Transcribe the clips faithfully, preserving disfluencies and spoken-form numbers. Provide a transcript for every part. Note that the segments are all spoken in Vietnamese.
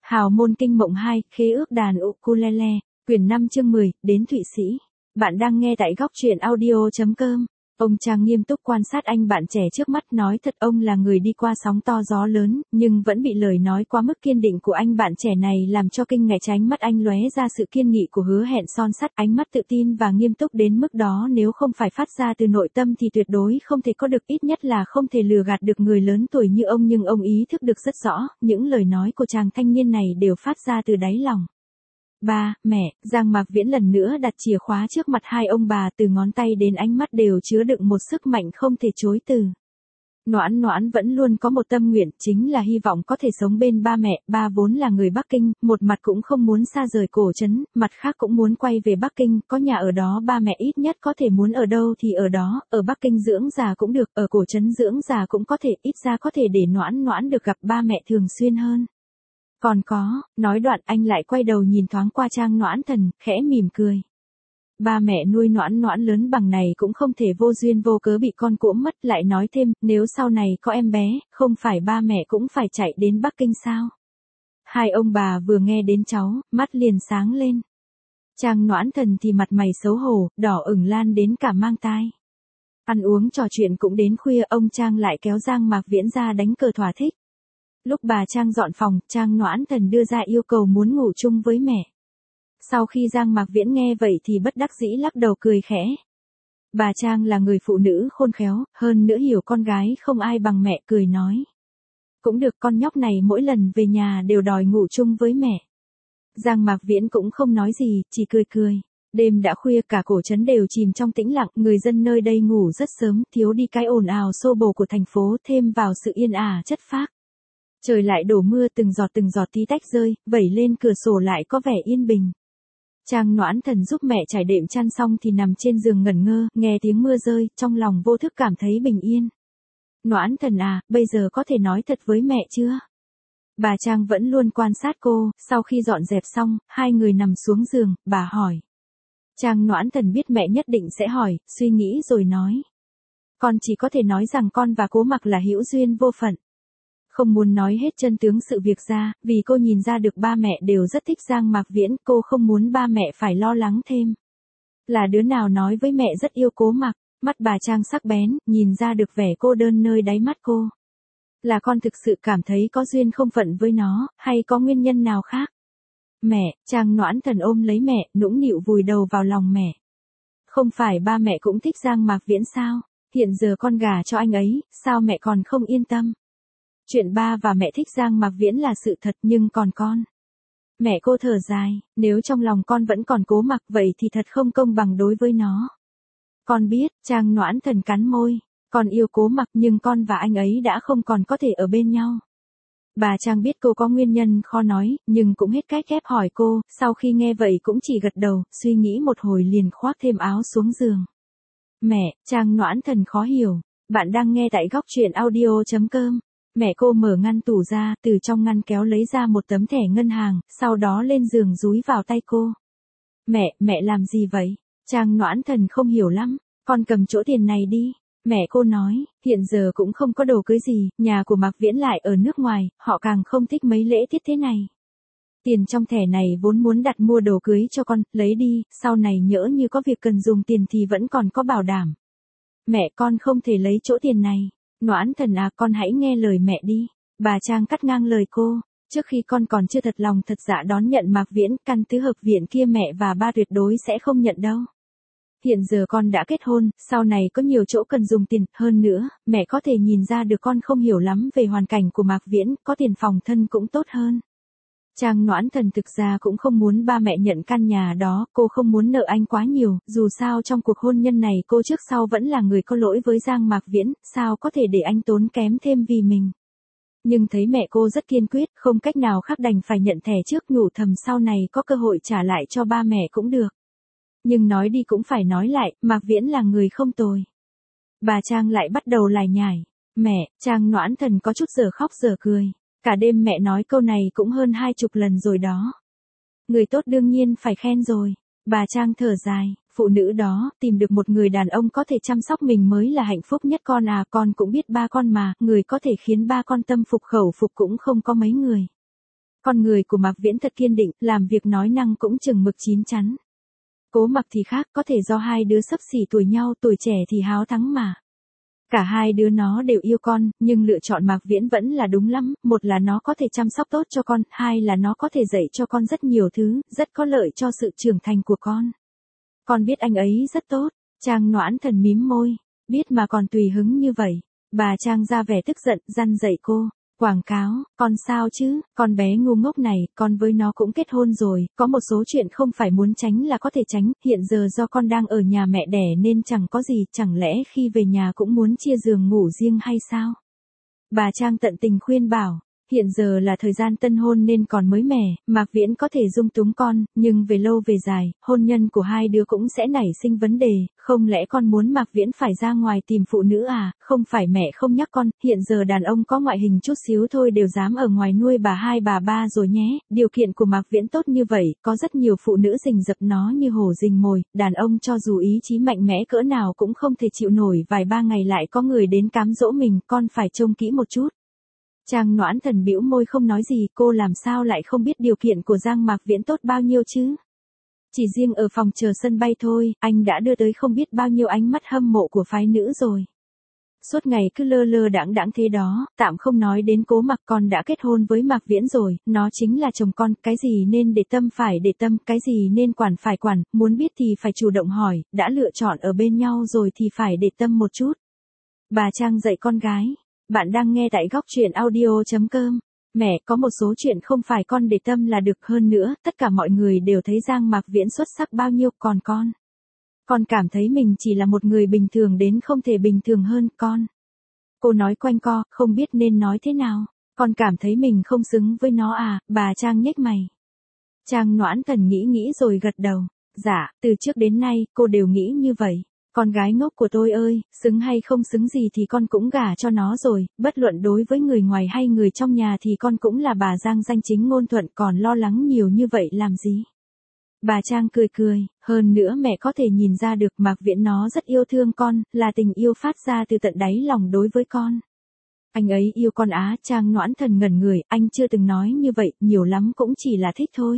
Hào môn kinh mộng hai, khế ước đàn ukulele, quyển năm chương mười, đến Thụy Sĩ. Bạn đang nghe tại góc truyện audio chấm com. Ông Trang nghiêm túc quan sát anh bạn trẻ trước mắt, nói thật ông là người đi qua sóng to gió lớn, nhưng vẫn bị lời nói quá mức kiên định của anh bạn trẻ này làm cho kinh ngạc. Ánh mắt anh lóe ra sự kiên nghị của hứa hẹn son sắt, ánh mắt tự tin và nghiêm túc đến mức đó nếu không phải phát ra từ nội tâm thì tuyệt đối không thể có được, ít nhất là không thể lừa gạt được người lớn tuổi như ông. Nhưng ông ý thức được rất rõ, những lời nói của chàng thanh niên này đều phát ra từ đáy lòng. Ba, mẹ, Giang Mạc Viễn lần nữa đặt chìa khóa trước mặt hai ông bà, từ ngón tay đến ánh mắt đều chứa đựng một sức mạnh không thể chối từ. Noãn Noãn vẫn luôn có một tâm nguyện, chính là hy vọng có thể sống bên ba mẹ. Ba vốn là người Bắc Kinh, một mặt cũng không muốn xa rời cổ trấn, mặt khác cũng muốn quay về Bắc Kinh, có nhà ở đó ba mẹ ít nhất có thể muốn ở đâu thì ở đó, ở Bắc Kinh dưỡng già cũng được, ở cổ trấn dưỡng già cũng có thể, ít ra có thể để Noãn Noãn được gặp ba mẹ thường xuyên hơn. Còn có, nói đoạn anh lại quay đầu nhìn thoáng qua Trang Noãn Thần, khẽ mỉm cười. Ba mẹ nuôi Noãn Noãn lớn bằng này cũng không thể vô duyên vô cớ bị con cuỗm mất, lại nói thêm, nếu sau này có em bé, không phải ba mẹ cũng phải chạy đến Bắc Kinh sao? Hai ông bà vừa nghe đến cháu, mắt liền sáng lên. Trang Noãn Thần thì mặt mày xấu hổ, đỏ ửng lan đến cả mang tai. Ăn uống trò chuyện cũng đến khuya, ông Trang lại kéo Giang Mạc Viễn ra đánh cờ thỏa thích. Lúc bà Trang dọn phòng, Trang Noãn Thần đưa ra yêu cầu muốn ngủ chung với mẹ. Sau khi Giang Mạc Viễn nghe vậy thì bất đắc dĩ lắc đầu cười khẽ. Bà Trang là người phụ nữ khôn khéo, hơn nữa hiểu con gái không ai bằng mẹ, cười nói. Cũng được, con nhóc này mỗi lần về nhà đều đòi ngủ chung với mẹ. Giang Mạc Viễn cũng không nói gì, chỉ cười cười. Đêm đã khuya, cả cổ trấn đều chìm trong tĩnh lặng, người dân nơi đây ngủ rất sớm, thiếu đi cái ồn ào xô bồ của thành phố, thêm vào sự yên ả chất phác. Trời lại đổ mưa, từng giọt từng giọt tí tách rơi, vẩy lên cửa sổ lại có vẻ yên bình. Trang Noãn Thần giúp mẹ trải đệm chăn xong thì nằm trên giường ngẩn ngơ, nghe tiếng mưa rơi, trong lòng vô thức cảm thấy bình yên. Noãn Thần à, bây giờ có thể nói thật với mẹ chưa? Bà Trang vẫn luôn quan sát cô, sau khi dọn dẹp xong, hai người nằm xuống giường, bà hỏi. Trang Noãn Thần biết mẹ nhất định sẽ hỏi, suy nghĩ rồi nói. Con chỉ có thể nói rằng con và Cố Mặc là hữu duyên vô phận. Không muốn nói hết chân tướng sự việc ra, vì cô nhìn ra được ba mẹ đều rất thích Giang Mạc Viễn, cô không muốn ba mẹ phải lo lắng thêm. Là đứa nào nói với mẹ rất yêu Cố Mặc, mắt bà Trang sắc bén, nhìn ra được vẻ cô đơn nơi đáy mắt cô. Là con thực sự cảm thấy có duyên không phận với nó, hay có nguyên nhân nào khác? Mẹ, Trang Noãn Thần ôm lấy mẹ, nũng nịu vùi đầu vào lòng mẹ. Không phải ba mẹ cũng thích Giang Mạc Viễn sao? Hiện giờ con gả cho anh ấy, sao mẹ còn không yên tâm? Chuyện ba và mẹ thích Giang Mạc Viễn là sự thật, nhưng còn con. Mẹ cô thở dài, nếu trong lòng con vẫn còn Cố Mặc vậy thì thật không công bằng đối với nó. Con biết, Trang Noãn Thần cắn môi, con yêu Cố Mặc nhưng con và anh ấy đã không còn có thể ở bên nhau. Bà Trang biết cô có nguyên nhân khó nói, nhưng cũng hết cách ép hỏi cô, sau khi nghe vậy cũng chỉ gật đầu, suy nghĩ một hồi liền khoác thêm áo xuống giường. Mẹ, Trang Noãn Thần khó hiểu, bạn đang nghe tại góc truyện audio chấm com. Mẹ cô mở ngăn tủ ra, từ trong ngăn kéo lấy ra một tấm thẻ ngân hàng, sau đó lên giường dúi vào tay cô. Mẹ, mẹ làm gì vậy? Trang Noãn Thần không hiểu lắm, con cầm chỗ tiền này đi. Mẹ cô nói, hiện giờ cũng không có đồ cưới gì, nhà của Mạc Viễn lại ở nước ngoài, họ càng không thích mấy lễ tiết thế này. Tiền trong thẻ này vốn muốn đặt mua đồ cưới cho con, lấy đi, sau này nhỡ như có việc cần dùng tiền thì vẫn còn có bảo đảm. Mẹ, con không thể lấy chỗ tiền này. Noãn Thần à, con hãy nghe lời mẹ đi. Bà Trang cắt ngang lời cô. Trước khi con còn chưa thật lòng thật dạ đón nhận Mạc Viễn, căn tứ hợp viện kia mẹ và ba tuyệt đối sẽ không nhận đâu. Hiện giờ con đã kết hôn, sau này có nhiều chỗ cần dùng tiền, hơn nữa, mẹ có thể nhìn ra được con không hiểu lắm về hoàn cảnh của Mạc Viễn, có tiền phòng thân cũng tốt hơn. Trang Noãn Thần thực ra cũng không muốn ba mẹ nhận căn nhà đó, cô không muốn nợ anh quá nhiều, dù sao trong cuộc hôn nhân này cô trước sau vẫn là người có lỗi với Giang Mạc Viễn, sao có thể để anh tốn kém thêm vì mình. Nhưng thấy mẹ cô rất kiên quyết, không cách nào khác đành phải nhận thẻ trước, nhủ thầm sau này có cơ hội trả lại cho ba mẹ cũng được. Nhưng nói đi cũng phải nói lại, Mạc Viễn là người không tồi. Bà Trang lại bắt đầu lải nhải. Mẹ, Trang Noãn Thần có chút giờ khóc giờ cười. Cả đêm mẹ nói câu này cũng hơn hai chục lần rồi đó. Người tốt đương nhiên phải khen rồi. Bà Trang thở dài, phụ nữ đó, tìm được một người đàn ông có thể chăm sóc mình mới là hạnh phúc nhất. Con à, con cũng biết ba con mà, người có thể khiến ba con tâm phục khẩu phục cũng không có mấy người. Con người của Mạc Viễn thật kiên định, làm việc nói năng cũng chừng mực chín chắn. Cố Mặc thì khác, có thể do hai đứa xấp xỉ tuổi nhau, tuổi trẻ thì háo thắng mà. Cả hai đứa nó đều yêu con, nhưng lựa chọn Mạc Viễn vẫn là đúng lắm, một là nó có thể chăm sóc tốt cho con, hai là nó có thể dạy cho con rất nhiều thứ, rất có lợi cho sự trưởng thành của con. Con biết anh ấy rất tốt, Trang Noãn Thần mím môi, biết mà còn tùy hứng như vậy. Bà Trang ra vẻ tức giận, răn dạy cô. Quảng cáo, con sao chứ, con bé ngu ngốc này, con với nó cũng kết hôn rồi, có một số chuyện không phải muốn tránh là có thể tránh, hiện giờ do con đang ở nhà mẹ đẻ nên chẳng có gì, chẳng lẽ khi về nhà cũng muốn chia giường ngủ riêng hay sao? Bà Trang tận tình khuyên bảo, hiện giờ là thời gian tân hôn nên còn mới mẻ, Mạc Viễn có thể dung túng con, nhưng về lâu về dài, hôn nhân của hai đứa cũng sẽ nảy sinh vấn đề, không lẽ con muốn Mạc Viễn phải ra ngoài tìm phụ nữ à, không phải mẹ không nhắc con, hiện giờ đàn ông có ngoại hình chút xíu thôi đều dám ở ngoài nuôi bà hai bà ba rồi nhé, điều kiện của Mạc Viễn tốt như vậy, có rất nhiều phụ nữ rình rập nó như hổ rình mồi, đàn ông cho dù ý chí mạnh mẽ cỡ nào cũng không thể chịu nổi vài ba ngày lại có người đến cám dỗ mình, con phải trông kỹ một chút. Trang Noãn Thần bĩu môi không nói gì, cô làm sao lại không biết điều kiện của Giang Mạc Viễn tốt bao nhiêu chứ? Chỉ riêng ở phòng chờ sân bay thôi, anh đã đưa tới không biết bao nhiêu ánh mắt hâm mộ của phái nữ rồi. Suốt ngày cứ lơ lơ đãng đãng thế đó, tạm không nói đến Cố Mặc, con đã kết hôn với Mạc Viễn rồi, nó chính là chồng con, cái gì nên để tâm phải để tâm, cái gì nên quản phải quản, muốn biết thì phải chủ động hỏi, đã lựa chọn ở bên nhau rồi thì phải để tâm một chút. Bà Trang dạy con gái. Bạn đang nghe tại góc truyện audio chấm com. Mẹ, có một số chuyện không phải con để tâm là được, hơn nữa, tất cả mọi người đều thấy Giang Mạc Viễn xuất sắc bao nhiêu, còn con. Con cảm thấy mình chỉ là một người bình thường đến không thể bình thường hơn, con. Cô nói quanh co, không biết nên nói thế nào. Con cảm thấy mình không xứng với nó à, bà Trang nhếch mày. Trang Noãn Thần nghĩ nghĩ rồi gật đầu. Dạ, từ trước đến nay, cô đều nghĩ như vậy. Con gái ngốc của tôi ơi, xứng hay không xứng gì thì con cũng gả cho nó rồi, bất luận đối với người ngoài hay người trong nhà thì con cũng là bà Giang danh chính ngôn thuận, còn lo lắng nhiều như vậy làm gì. Bà Trang cười cười, hơn nữa mẹ có thể nhìn ra được Mạc Viễn nó rất yêu thương con, là tình yêu phát ra từ tận đáy lòng đối với con. Anh ấy yêu con á, Trang Noãn Thần ngẩn người, anh chưa từng nói như vậy, nhiều lắm cũng chỉ là thích thôi.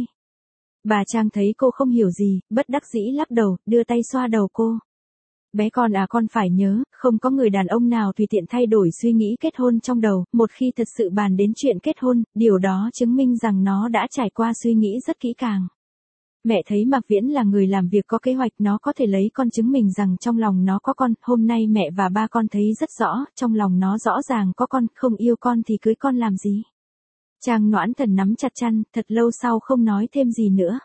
Bà Trang thấy cô không hiểu gì, bất đắc dĩ lắc đầu, đưa tay xoa đầu cô. Bé con à, con phải nhớ, không có người đàn ông nào tùy tiện thay đổi suy nghĩ kết hôn trong đầu, một khi thật sự bàn đến chuyện kết hôn, điều đó chứng minh rằng nó đã trải qua suy nghĩ rất kỹ càng. Mẹ thấy Mạc Viễn là người làm việc có kế hoạch, nó có thể lấy con chứng minh rằng trong lòng nó có con, hôm nay mẹ và ba con thấy rất rõ, trong lòng nó rõ ràng có con, không yêu con thì cưới con làm gì. Trang Noãn Thần nắm chặt chăn, thật lâu sau không nói thêm gì nữa.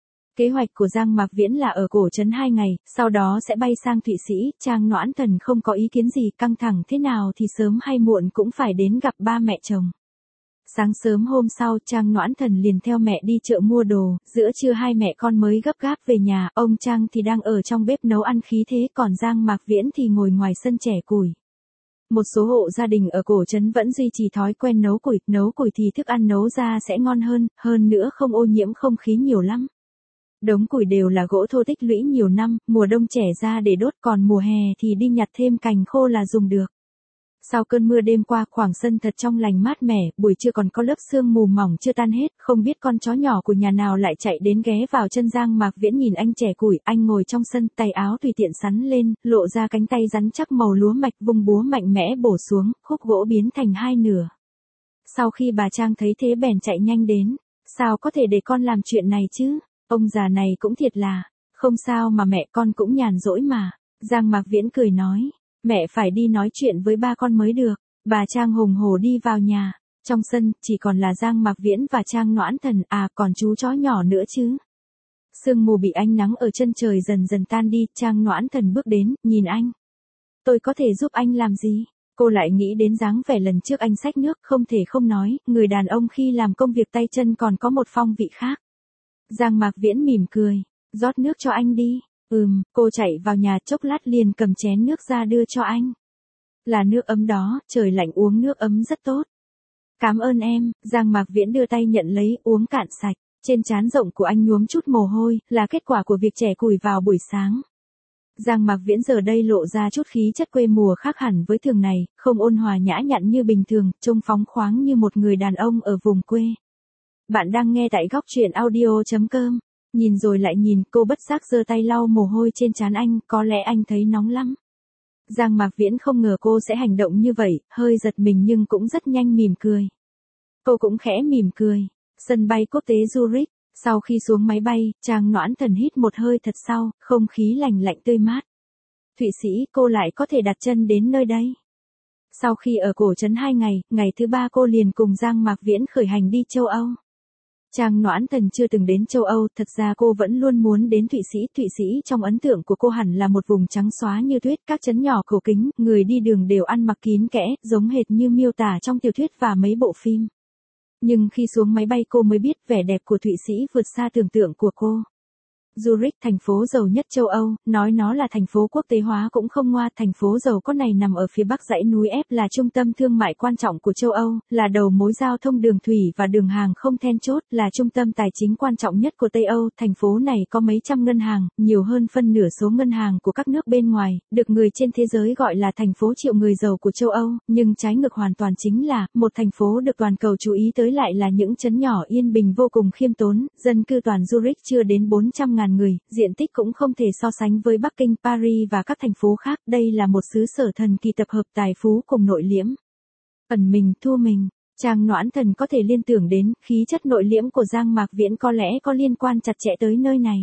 Kế hoạch của Giang Mạc Viễn là ở cổ trấn hai ngày, sau đó sẽ bay sang Thụy Sĩ, Trang Noãn Thần không có ý kiến gì, căng thẳng thế nào thì sớm hay muộn cũng phải đến gặp ba mẹ chồng. Sáng sớm hôm sau, Trang Noãn Thần liền theo mẹ đi chợ mua đồ, giữa trưa hai mẹ con mới gấp gáp về nhà, ông Trang thì đang ở trong bếp nấu ăn khí thế, còn Giang Mạc Viễn thì ngồi ngoài sân chẻ củi. Một số hộ gia đình ở cổ trấn vẫn duy trì thói quen nấu củi, nấu củi thì thức ăn nấu ra sẽ ngon hơn, hơn nữa không ô nhiễm không khí nhiều lắm. Đống củi đều là gỗ thô tích lũy nhiều năm, mùa đông chẻ ra để đốt, còn mùa hè thì đi nhặt thêm cành khô là dùng được. Sau cơn mưa đêm qua, khoảng sân thật trong lành mát mẻ, buổi trưa còn có lớp sương mù mỏng chưa tan hết, không biết con chó nhỏ của nhà nào lại chạy đến ghé vào chân Giang Mạc Viễn nhìn anh chẻ củi, anh ngồi trong sân, tay áo tùy tiện sắn lên, lộ ra cánh tay rắn chắc màu lúa mạch, vung búa mạnh mẽ bổ xuống, khúc gỗ biến thành hai nửa. Sau khi bà Trang thấy thế bèn chạy nhanh đến, sao có thể để con làm chuyện này chứ? Ông già này cũng thiệt là, không sao mà mẹ, con cũng nhàn rỗi mà. Giang Mạc Viễn cười nói, mẹ phải đi nói chuyện với ba con mới được. Bà Trang hùng hổ đi vào nhà, trong sân chỉ còn là Giang Mạc Viễn và Trang Noãn Thần, à còn chú chó nhỏ nữa chứ. Sương mù bị ánh nắng ở chân trời dần dần tan đi, Trang Noãn Thần bước đến, nhìn anh. Tôi có thể giúp anh làm gì? Cô lại nghĩ đến dáng vẻ lần trước anh xách nước, không thể không nói, người đàn ông khi làm công việc tay chân còn có một phong vị khác. Giang Mạc Viễn mỉm cười, rót nước cho anh đi. Ừm, cô chạy vào nhà chốc lát liền cầm chén nước ra đưa cho anh. Là nước ấm đó, trời lạnh uống nước ấm rất tốt. Cảm ơn em, Giang Mạc Viễn đưa tay nhận lấy, uống cạn sạch. Trên trán rộng của anh nhuốm chút mồ hôi, là kết quả của việc chẻ củi vào buổi sáng. Giang Mạc Viễn giờ đây lộ ra chút khí chất quê mùa khác hẳn với thường ngày, không ôn hòa nhã nhặn như bình thường, trông phóng khoáng như một người đàn ông ở vùng quê. Bạn đang nghe tại góc truyện audio.com. Nhìn rồi lại nhìn, cô bất giác giơ tay lau mồ hôi trên trán anh, có lẽ anh thấy nóng lắm. Giang Mạc Viễn không ngờ cô sẽ hành động như vậy, hơi giật mình nhưng cũng rất nhanh mỉm cười. Cô cũng khẽ mỉm cười. Sân bay quốc tế Zurich, sau khi xuống máy bay, Trang Noãn Thần hít một hơi thật sâu, không khí lành lạnh tươi mát. Thụy Sĩ, cô lại có thể đặt chân đến nơi đây. Sau khi ở cổ trấn hai ngày, ngày thứ ba cô liền cùng Giang Mạc Viễn khởi hành đi châu Âu. Trang Noãn Thần chưa từng đến châu Âu, thật ra cô vẫn luôn muốn đến Thụy Sĩ. Thụy Sĩ trong ấn tượng của cô hẳn là một vùng trắng xóa như tuyết, các trấn nhỏ cổ kính, người đi đường đều ăn mặc kín kẽ, giống hệt như miêu tả trong tiểu thuyết và mấy bộ phim. Nhưng khi xuống máy bay cô mới biết vẻ đẹp của Thụy Sĩ vượt xa tưởng tượng của cô. Zurich, thành phố giàu nhất châu Âu, nói nó là thành phố quốc tế hóa cũng không ngoa. Thành phố giàu có này nằm ở phía bắc dãy núi Ép, là trung tâm thương mại quan trọng của châu Âu, là đầu mối giao thông đường thủy và đường hàng không then chốt, là trung tâm tài chính quan trọng nhất của Tây Âu. Thành phố này có mấy trăm ngân hàng, nhiều hơn phân nửa số ngân hàng của các nước bên ngoài, được người trên thế giới gọi là thành phố triệu người giàu của châu Âu, nhưng trái ngược hoàn toàn chính là, một thành phố được toàn cầu chú ý tới lại là những trấn nhỏ yên bình vô cùng khiêm tốn, dân cư toàn Zurich chưa đến bốn trăm ngàn người, diện tích cũng không thể so sánh với Bắc Kinh, Paris và các thành phố khác. Đây là một xứ sở thần kỳ tập hợp tài phú cùng nội liễm. Ẩn mình, thu mình, Trang Noãn Thần có thể liên tưởng đến, khí chất nội liễm của Giang Mạc Viễn có lẽ có liên quan chặt chẽ tới nơi này.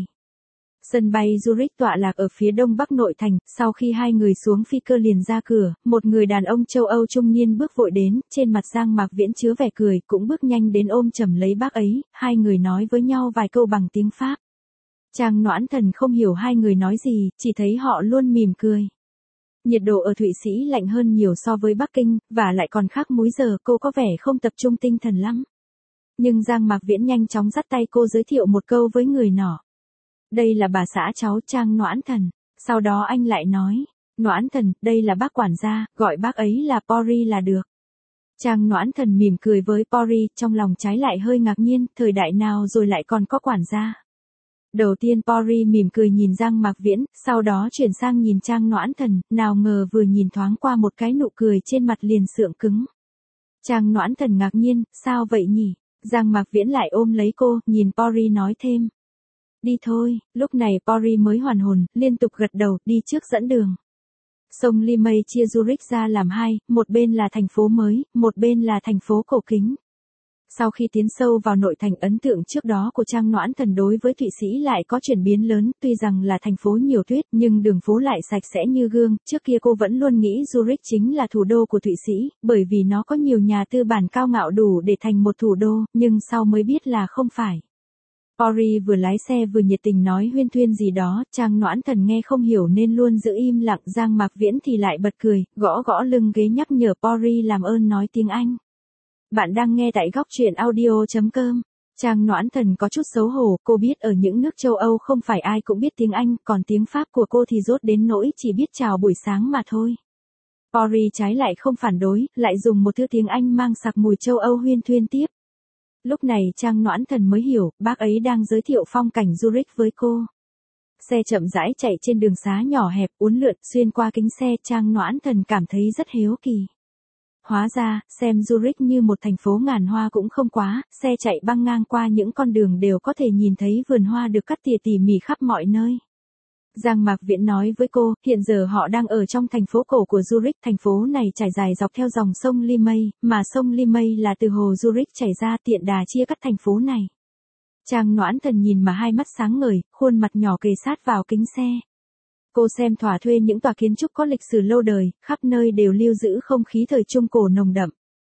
Sân bay Zurich tọa lạc ở phía đông bắc nội thành, sau khi hai người xuống phi cơ liền ra cửa, một người đàn ông châu Âu trung niên bước vội đến, trên mặt Giang Mạc Viễn chứa vẻ cười, cũng bước nhanh đến ôm chầm lấy bác ấy, hai người nói với nhau vài câu bằng tiếng Pháp. Trang Noãn Thần không hiểu hai người nói gì, chỉ thấy họ luôn mỉm cười. Nhiệt độ ở Thụy Sĩ lạnh hơn nhiều so với Bắc Kinh, và lại còn khác múi giờ, cô có vẻ không tập trung tinh thần lắm. Nhưng Giang Mạc Viễn nhanh chóng dắt tay cô giới thiệu một câu với người nọ. Đây là bà xã cháu Trang Noãn Thần. Sau đó anh lại nói, Noãn Thần, đây là bác quản gia, gọi bác ấy là Pori là được. Trang Noãn Thần mỉm cười với Pori, trong lòng trái lại hơi ngạc nhiên, thời đại nào rồi lại còn có quản gia. Đầu tiên Pori mỉm cười nhìn Giang Mạc Viễn, sau đó chuyển sang nhìn Trang Noãn Thần, nào ngờ vừa nhìn thoáng qua một cái nụ cười trên mặt liền sượng cứng. Trang Noãn Thần ngạc nhiên, sao vậy nhỉ? Giang Mạc Viễn lại ôm lấy cô, nhìn Pori nói thêm. Đi thôi, lúc này Pori mới hoàn hồn, liên tục gật đầu, đi trước dẫn đường. Sông Limay chia Zurich ra làm hai, một bên là thành phố mới, một bên là thành phố cổ kính. Sau khi tiến sâu vào nội thành, ấn tượng trước đó của Trang Noãn Thần đối với Thụy Sĩ lại có chuyển biến lớn, tuy rằng là thành phố nhiều tuyết nhưng đường phố lại sạch sẽ như gương. Trước kia cô vẫn luôn nghĩ Zurich chính là thủ đô của Thụy Sĩ, bởi vì nó có nhiều nhà tư bản cao ngạo đủ để thành một thủ đô, nhưng sau mới biết là không phải. Pori vừa lái xe vừa nhiệt tình nói huyên thuyên gì đó, Trang Noãn Thần nghe không hiểu nên luôn giữ im lặng. Giang Mạc Viễn thì lại bật cười, gõ gõ lưng ghế nhắc nhở Pori làm ơn nói tiếng Anh. Bạn đang nghe tại góc truyện audio.com. Trang Noãn Thần có chút xấu hổ, cô biết ở những nước châu Âu không phải ai cũng biết tiếng Anh, còn tiếng Pháp của cô thì dốt đến nỗi chỉ biết chào buổi sáng mà thôi. Pori trái lại không phản đối, lại dùng một thứ tiếng Anh mang sặc mùi châu Âu huyên thuyên tiếp. Lúc này Trang Noãn Thần mới hiểu, bác ấy đang giới thiệu phong cảnh Zurich với cô. Xe chậm rãi chạy trên đường xá nhỏ hẹp, uốn lượn, xuyên qua kính xe, Trang Noãn Thần cảm thấy rất hiếu kỳ. Hóa ra, xem Zurich như một thành phố ngàn hoa cũng không quá, xe chạy băng ngang qua những con đường đều có thể nhìn thấy vườn hoa được cắt tỉa tỉ mỉ khắp mọi nơi. Giang Mạc Viễn nói với cô, hiện giờ họ đang ở trong thành phố cổ của Zurich, thành phố này trải dài dọc theo dòng sông Limay, mà sông Limay là từ hồ Zurich chảy ra tiện đà chia cắt thành phố này. Trang Noãn Thần nhìn mà hai mắt sáng ngời, khuôn mặt nhỏ kề sát vào kính xe. Cô xem thỏa thuê những tòa kiến trúc có lịch sử lâu đời, khắp nơi đều lưu giữ không khí thời Trung Cổ nồng đậm.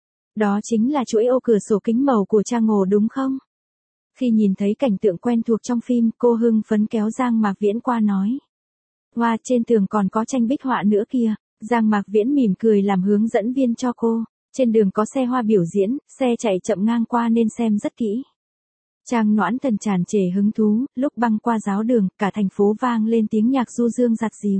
Đó chính là chuỗi ô cửa sổ kính màu của Trang Ngộ đúng không? Khi nhìn thấy cảnh tượng quen thuộc trong phim, cô hưng phấn kéo Giang Mạc Viễn qua nói. Hoa, trên tường còn có tranh bích họa nữa kìa. Giang Mạc Viễn mỉm cười làm hướng dẫn viên cho cô. Trên đường có xe hoa biểu diễn, xe chạy chậm ngang qua nên xem rất kỹ. Trang Noãn Thần tràn trề hứng thú, lúc băng qua giáo đường, cả thành phố vang lên tiếng nhạc du dương dạt dìu.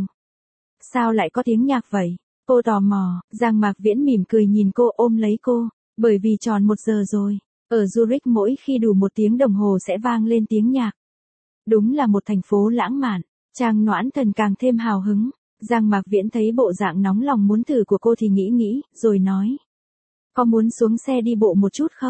Sao lại có tiếng nhạc vậy? Cô tò mò, Giang Mạc Viễn mỉm cười nhìn cô, ôm lấy cô, bởi vì tròn một giờ rồi. Ở Zurich mỗi khi đủ một tiếng đồng hồ sẽ vang lên tiếng nhạc. Đúng là một thành phố lãng mạn. Trang Noãn Thần càng thêm hào hứng. Giang Mạc Viễn thấy bộ dạng nóng lòng muốn thử của cô thì nghĩ nghĩ, rồi nói. Có muốn xuống xe đi bộ một chút không?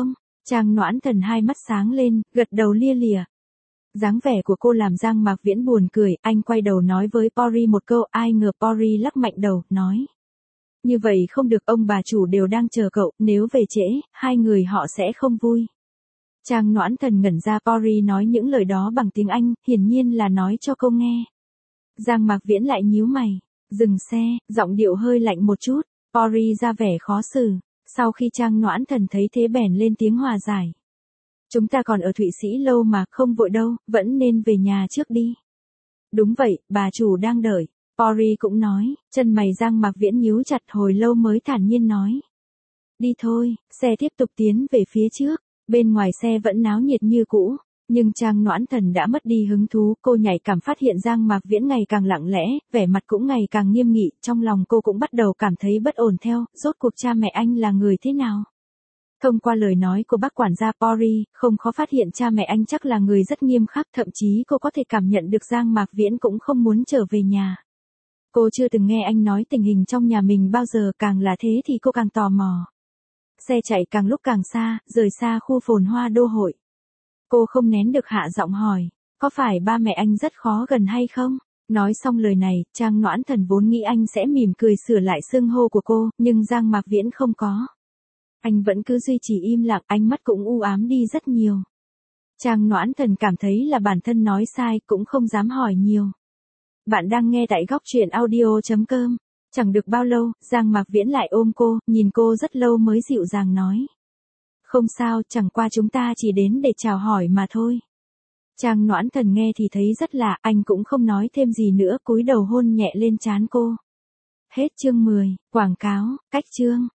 Trang Noãn Thần hai mắt sáng lên, gật đầu lia lịa. Dáng vẻ của cô làm Giang Mạc Viễn buồn cười, anh quay đầu nói với Pori một câu, ai ngờ Pori lắc mạnh đầu, nói. Như vậy không được, ông bà chủ đều đang chờ cậu, nếu về trễ, hai người họ sẽ không vui. Trang Noãn Thần ngẩn ra, Pori nói những lời đó bằng tiếng Anh, hiển nhiên là nói cho cô nghe. Giang Mạc Viễn lại nhíu mày, dừng xe, giọng điệu hơi lạnh một chút, Pori ra vẻ khó xử, sau khi Trang Noãn Thần thấy thế bèn lên tiếng hòa giải. Chúng ta còn ở Thụy Sĩ lâu mà, không vội đâu, vẫn nên về nhà trước đi. Đúng vậy, bà chủ đang đợi, Pori cũng nói, chân mày Giang Mạc Viễn nhíu chặt hồi lâu mới thản nhiên nói. Đi thôi, xe tiếp tục tiến về phía trước, bên ngoài xe vẫn náo nhiệt như cũ, nhưng Trang Noãn Thần đã mất đi hứng thú, cô nhạy cảm phát hiện Giang Mạc Viễn ngày càng lặng lẽ, vẻ mặt cũng ngày càng nghiêm nghị, trong lòng cô cũng bắt đầu cảm thấy bất ổn theo, rốt cuộc cha mẹ anh là người thế nào? Thông qua lời nói của bác quản gia Pori, không khó phát hiện cha mẹ anh chắc là người rất nghiêm khắc, thậm chí cô có thể cảm nhận được Giang Mạc Viễn cũng không muốn trở về nhà. Cô chưa từng nghe anh nói tình hình trong nhà mình bao giờ, càng là thế thì cô càng tò mò. Xe chạy càng lúc càng xa, rời xa khu phồn hoa đô hội. Cô không nén được hạ giọng hỏi, có phải ba mẹ anh rất khó gần hay không? Nói xong lời này, Trang Noãn Thần vốn nghĩ anh sẽ mỉm cười sửa lại xưng hô của cô, nhưng Giang Mạc Viễn không có. Anh vẫn cứ duy trì im lặng, ánh mắt cũng u ám đi rất nhiều. Trang Noãn Thần cảm thấy là bản thân nói sai, cũng không dám hỏi nhiều. Bạn đang nghe tại góc truyện audio chấm com. Chẳng được bao lâu, Giang Mạc Viễn lại ôm cô, nhìn cô rất lâu mới dịu dàng nói. Không sao, chẳng qua chúng ta chỉ đến để chào hỏi mà thôi. Trang Noãn Thần nghe thì thấy rất lạ, anh cũng không nói thêm gì nữa, cúi đầu hôn nhẹ lên trán cô. Hết chương mười, quảng cáo, cách chương.